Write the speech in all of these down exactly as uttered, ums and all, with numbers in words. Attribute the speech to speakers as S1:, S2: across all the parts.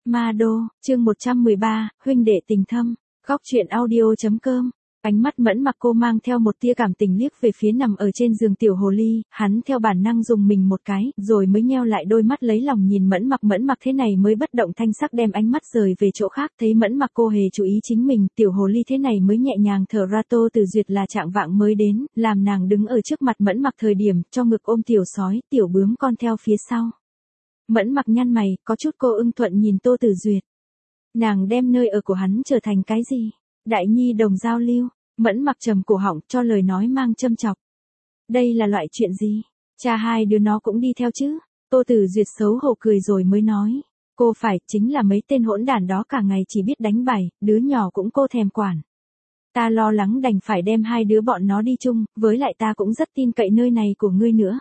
S1: Ma Đô, chương một trăm mười ba, huynh đệ tình thâm, góc truyện audio.com. Ánh mắt Mẫn Mặc cô mang theo một tia cảm tình liếc về phía nằm ở trên giường tiểu hồ ly, hắn theo bản năng dùng mình một cái, rồi mới nheo lại đôi mắt lấy lòng nhìn Mẫn Mặc. Mẫn Mặc thế này mới bất động thanh sắc đem ánh mắt rời về chỗ khác, thấy Mẫn Mặc cô hề chú ý chính mình, tiểu hồ ly thế này mới nhẹ nhàng thở ra. Tô Tử Duyệt là trạng vạng mới đến, làm nàng đứng ở trước mặt Mẫn Mặc thời điểm, cho ngực ôm tiểu sói, tiểu bướm con theo phía sau. Mẫn Mặc nhăn mày, có chút cô ưng thuận nhìn Tô Tử Duyệt. Nàng đem nơi ở của hắn trở thành cái gì? Đại nhi đồng giao lưu. Mẫn Mặc trầm cổ họng cho lời nói mang châm chọc. Đây là loại chuyện gì? Cha hai đứa nó cũng đi theo chứ? Tô Tử Duyệt xấu hổ cười rồi mới nói. Cô phải, chính là mấy tên hỗn đản đó cả ngày chỉ biết đánh bài, đứa nhỏ cũng cô thèm quản. Ta lo lắng đành phải đem hai đứa bọn nó đi chung, với lại ta cũng rất tin cậy nơi này của ngươi nữa.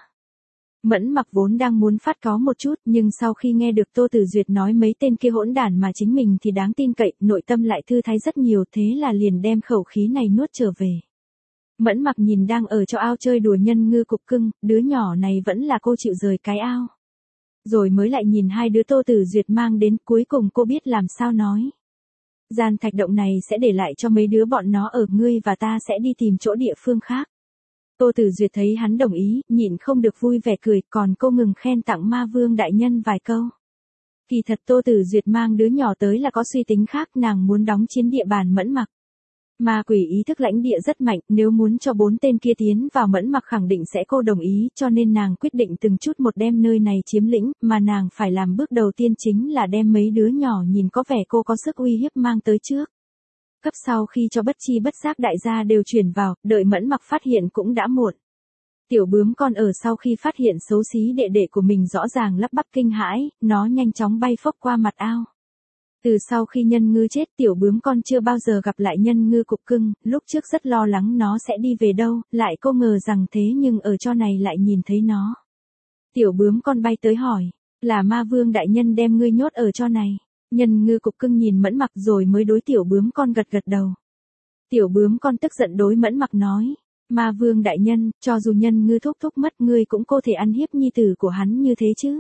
S1: Mẫn Mặc vốn đang muốn phát cáu một chút, nhưng sau khi nghe được Tô Tử Duyệt nói mấy tên kia hỗn đản mà chính mình thì đáng tin cậy, nội tâm lại thư thái rất nhiều, thế là liền đem khẩu khí này nuốt trở về. Mẫn Mặc nhìn đang ở cho ao chơi đùa Nhân Ngư cục cưng, đứa nhỏ này vẫn là cô chịu rời cái ao. Rồi mới lại nhìn hai đứa Tô Tử Duyệt mang đến, cuối cùng cô biết làm sao nói. Gian thạch động này sẽ để lại cho mấy đứa bọn nó ở, ngươi và ta sẽ đi tìm chỗ địa phương khác. Tô Tử Duyệt thấy hắn đồng ý, nhịn không được vui vẻ cười, còn cô ngừng khen tặng Ma Vương đại nhân vài câu. Kỳ thật Tô Tử Duyệt mang đứa nhỏ tới là có suy tính khác, nàng muốn đóng chiến địa bàn Mẫn Mặc. Ma quỷ ý thức lãnh địa rất mạnh, nếu muốn cho bốn tên kia tiến vào Mẫn Mặc khẳng định sẽ cô đồng ý, cho nên nàng quyết định từng chút một đem nơi này chiếm lĩnh, mà nàng phải làm bước đầu tiên chính là đem mấy đứa nhỏ nhìn có vẻ cô có sức uy hiếp mang tới trước. Cấp sau khi cho bất chi bất giác đại gia đều chuyển vào, đợi Mẫn Mặc phát hiện cũng đã muộn. Tiểu bướm con ở sau khi phát hiện xấu xí đệ đệ của mình rõ ràng lắp bắp kinh hãi, nó nhanh chóng bay phốc qua mặt ao. Từ sau khi Nhân Ngư chết, tiểu bướm con chưa bao giờ gặp lại Nhân Ngư cục cưng, lúc trước rất lo lắng nó sẽ đi về đâu, lại cô ngờ rằng thế nhưng ở cho này lại nhìn thấy nó. Tiểu bướm con bay tới hỏi, là Ma Vương đại nhân đem ngươi nhốt ở cho này. Nhân Ngư cục cưng nhìn Mẫn Mặc rồi mới đối tiểu bướm con gật gật đầu. Tiểu bướm con tức giận đối Mẫn Mặc nói, Ma Vương đại nhân, cho dù Nhân Ngư thúc thúc mất ngươi cũng có thể ăn hiếp nhi tử của hắn như thế chứ.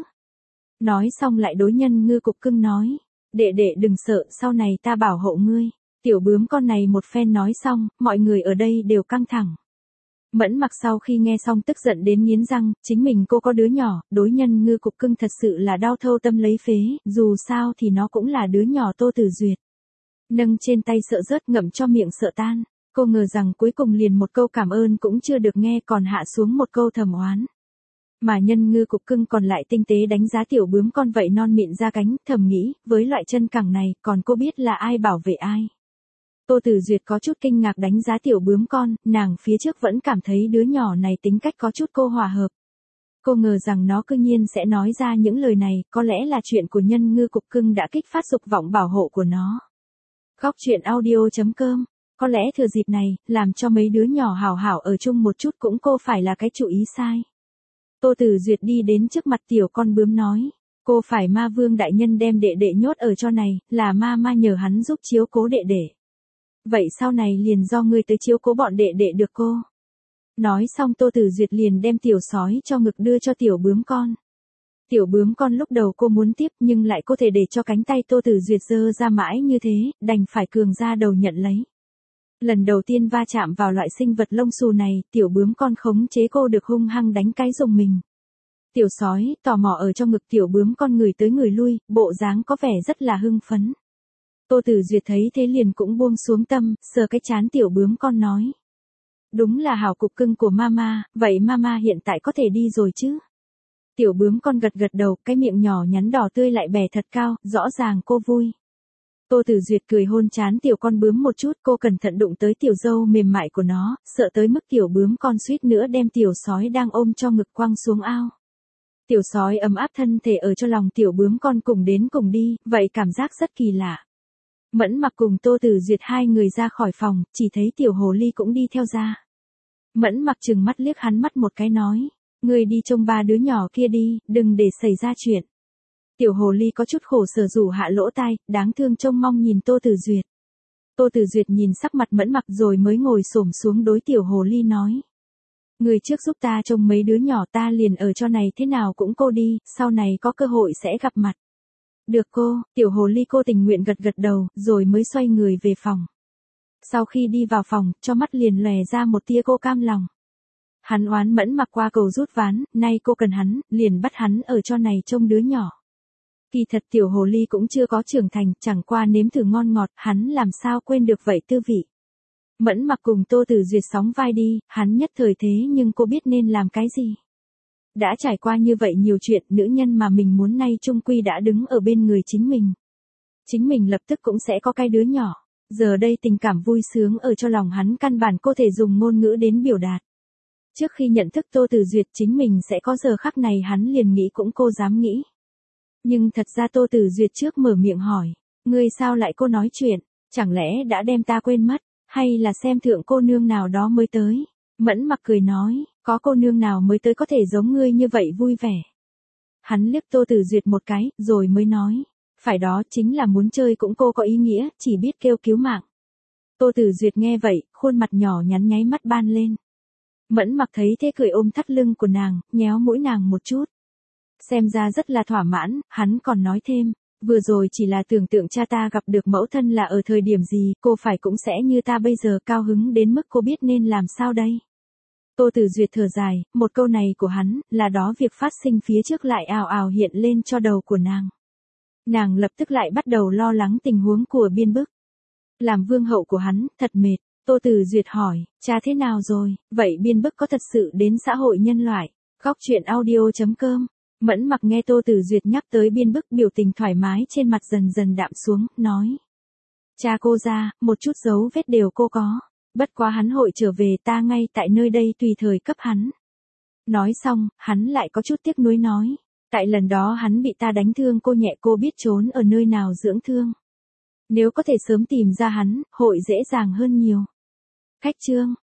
S1: Nói xong lại đối Nhân Ngư cục cưng nói, đệ đệ đừng sợ, sau này ta bảo hộ ngươi. Tiểu bướm con này một phen nói xong, mọi người ở đây đều căng thẳng. Mẫn Mặc sau khi nghe xong tức giận đến nghiến răng, chính mình cô có đứa nhỏ, đối Nhân Ngư cục cưng thật sự là đau thâu tâm lấy phế, dù sao thì nó cũng là đứa nhỏ Tô Tử Duyệt. Nâng trên tay sợ rớt, ngậm cho miệng sợ tan, cô ngờ rằng cuối cùng liền một câu cảm ơn cũng chưa được nghe, còn hạ xuống một câu thầm oán. Mà Nhân Ngư cục cưng còn lại tinh tế đánh giá tiểu bướm con vậy non mịn ra cánh, thầm nghĩ, với loại chân cẳng này, còn cô biết là ai bảo vệ ai. Tô Tử Duyệt có chút kinh ngạc đánh giá tiểu bướm con, nàng phía trước vẫn cảm thấy đứa nhỏ này tính cách có chút cô hòa hợp. Cô ngờ rằng nó cư nhiên sẽ nói ra những lời này, có lẽ là chuyện của Nhân Ngư cục cưng đã kích phát dục vọng bảo hộ của nó. Góc truyện audio.com, có lẽ thừa dịp này, làm cho mấy đứa nhỏ hảo hảo ở chung một chút cũng cô phải là cái chủ ý sai. Tô Tử Duyệt đi đến trước mặt tiểu con bướm nói, cô phải Ma Vương đại nhân đem đệ đệ nhốt ở cho này, là ma ma nhờ hắn giúp chiếu cố đệ đệ. Vậy sau này liền do ngươi tới chiếu cố bọn đệ đệ được cô. Nói xong Tô Tử Duyệt liền đem tiểu sói cho ngực đưa cho tiểu bướm con. Tiểu bướm con lúc đầu cô muốn tiếp nhưng lại có thể để cho cánh tay Tô Tử Duyệt giơ ra mãi như thế, đành phải cường ra đầu nhận lấy. Lần đầu tiên va chạm vào loại sinh vật lông xù này, tiểu bướm con khống chế cô được hung hăng đánh cái rùng mình. Tiểu sói tò mò ở trong ngực tiểu bướm con người tới người lui, bộ dáng có vẻ rất là hưng phấn. Tô Tử Duyệt thấy thế liền cũng buông xuống tâm, sờ cái trán tiểu bướm con nói. Đúng là hảo cục cưng của mama, vậy mama hiện tại có thể đi rồi chứ? Tiểu bướm con gật gật đầu, cái miệng nhỏ nhắn đỏ tươi lại bè thật cao, rõ ràng cô vui. Tô Tử Duyệt cười hôn trán tiểu con bướm một chút, cô cẩn thận đụng tới tiểu râu mềm mại của nó, sợ tới mức tiểu bướm con suýt nữa đem tiểu sói đang ôm cho ngực quăng xuống ao. Tiểu sói ấm áp thân thể ở cho lòng tiểu bướm con cùng đến cùng đi, vậy cảm giác rất kỳ lạ. Mẫn Mặc cùng Tô Tử Duyệt hai người ra khỏi phòng, chỉ thấy tiểu hồ ly cũng đi theo ra. Mẫn Mặc trừng mắt liếc hắn mắt một cái nói, ngươi đi trông ba đứa nhỏ kia đi, đừng để xảy ra chuyện. Tiểu hồ ly có chút khổ sở rủ hạ lỗ tai, đáng thương trông mong nhìn Tô Tử Duyệt. Tô Tử Duyệt nhìn sắc mặt Mẫn Mặc rồi mới ngồi xổm xuống đối tiểu hồ ly nói. Người trước giúp ta trông mấy đứa nhỏ, ta liền ở cho này thế nào cũng cô đi, sau này có cơ hội sẽ gặp mặt. Được cô, tiểu hồ ly cô tình nguyện gật gật đầu, rồi mới xoay người về phòng. Sau khi đi vào phòng, cho mắt liền lòe ra một tia cô cam lòng. Hắn oán mẫn mặc qua cầu rút ván, nay cô cần hắn, liền bắt hắn ở cho này trông đứa nhỏ. Kỳ thật tiểu hồ ly cũng chưa có trưởng thành, chẳng qua nếm thử ngon ngọt, hắn làm sao quên được vậy tư vị. Mẫn mặc cùng Tô Tử Duyệt sóng vai đi, hắn nhất thời thế nhưng cô biết nên làm cái gì. Đã trải qua như vậy nhiều chuyện, nữ nhân mà mình muốn nay chung quy đã đứng ở bên người chính mình. Chính mình lập tức cũng sẽ có cái đứa nhỏ. Giờ đây tình cảm vui sướng ở cho lòng hắn căn bản cô thể dùng ngôn ngữ đến biểu đạt. Trước khi nhận thức Tô Tử Duyệt chính mình sẽ có giờ khắc này hắn liền nghĩ cũng cô dám nghĩ. Nhưng thật ra Tô Tử Duyệt trước mở miệng hỏi, ngươi sao lại cô nói chuyện, chẳng lẽ đã đem ta quên mất, hay là xem thượng cô nương nào đó mới tới. Mẫn mặc cười nói, có cô nương nào mới tới có thể giống ngươi như vậy vui vẻ. Hắn liếc Tô Tử Duyệt một cái, rồi mới nói, phải đó chính là muốn chơi cũng cô có ý nghĩa, chỉ biết kêu cứu mạng. Tô Tử Duyệt nghe vậy, khuôn mặt nhỏ nhắn nháy mắt ban lên. Mẫn mặc thấy thế cười ôm thắt lưng của nàng, nhéo mũi nàng một chút. Xem ra rất là thỏa mãn, hắn còn nói thêm, vừa rồi chỉ là tưởng tượng cha ta gặp được mẫu thân là ở thời điểm gì, cô phải cũng sẽ như ta bây giờ cao hứng đến mức cô biết nên làm sao đây. Tô Tử Duyệt thở dài, một câu này của hắn, là đó việc phát sinh phía trước lại ào ào hiện lên cho đầu của nàng. Nàng lập tức lại bắt đầu lo lắng tình huống của Biên Bức. Làm vương hậu của hắn, thật mệt. Tô Tử Duyệt hỏi, cha thế nào rồi, vậy Biên Bức có thật sự đến xã hội nhân loại? Góc truyện audio chấm com. Mẫn mặc nghe Tô Tử Duyệt nhắc tới Biên Bức biểu tình thoải mái trên mặt dần dần đạm xuống, nói. Cha cô ra, một chút dấu vết đều cô có. Bất quá hắn hội trở về ta ngay tại nơi đây tùy thời cấp hắn. Nói xong, hắn lại có chút tiếc nuối nói. Tại lần đó hắn bị ta đánh thương cô nhẹ cô biết trốn ở nơi nào dưỡng thương. Nếu có thể sớm tìm ra hắn, hội dễ dàng hơn nhiều. Khách chương.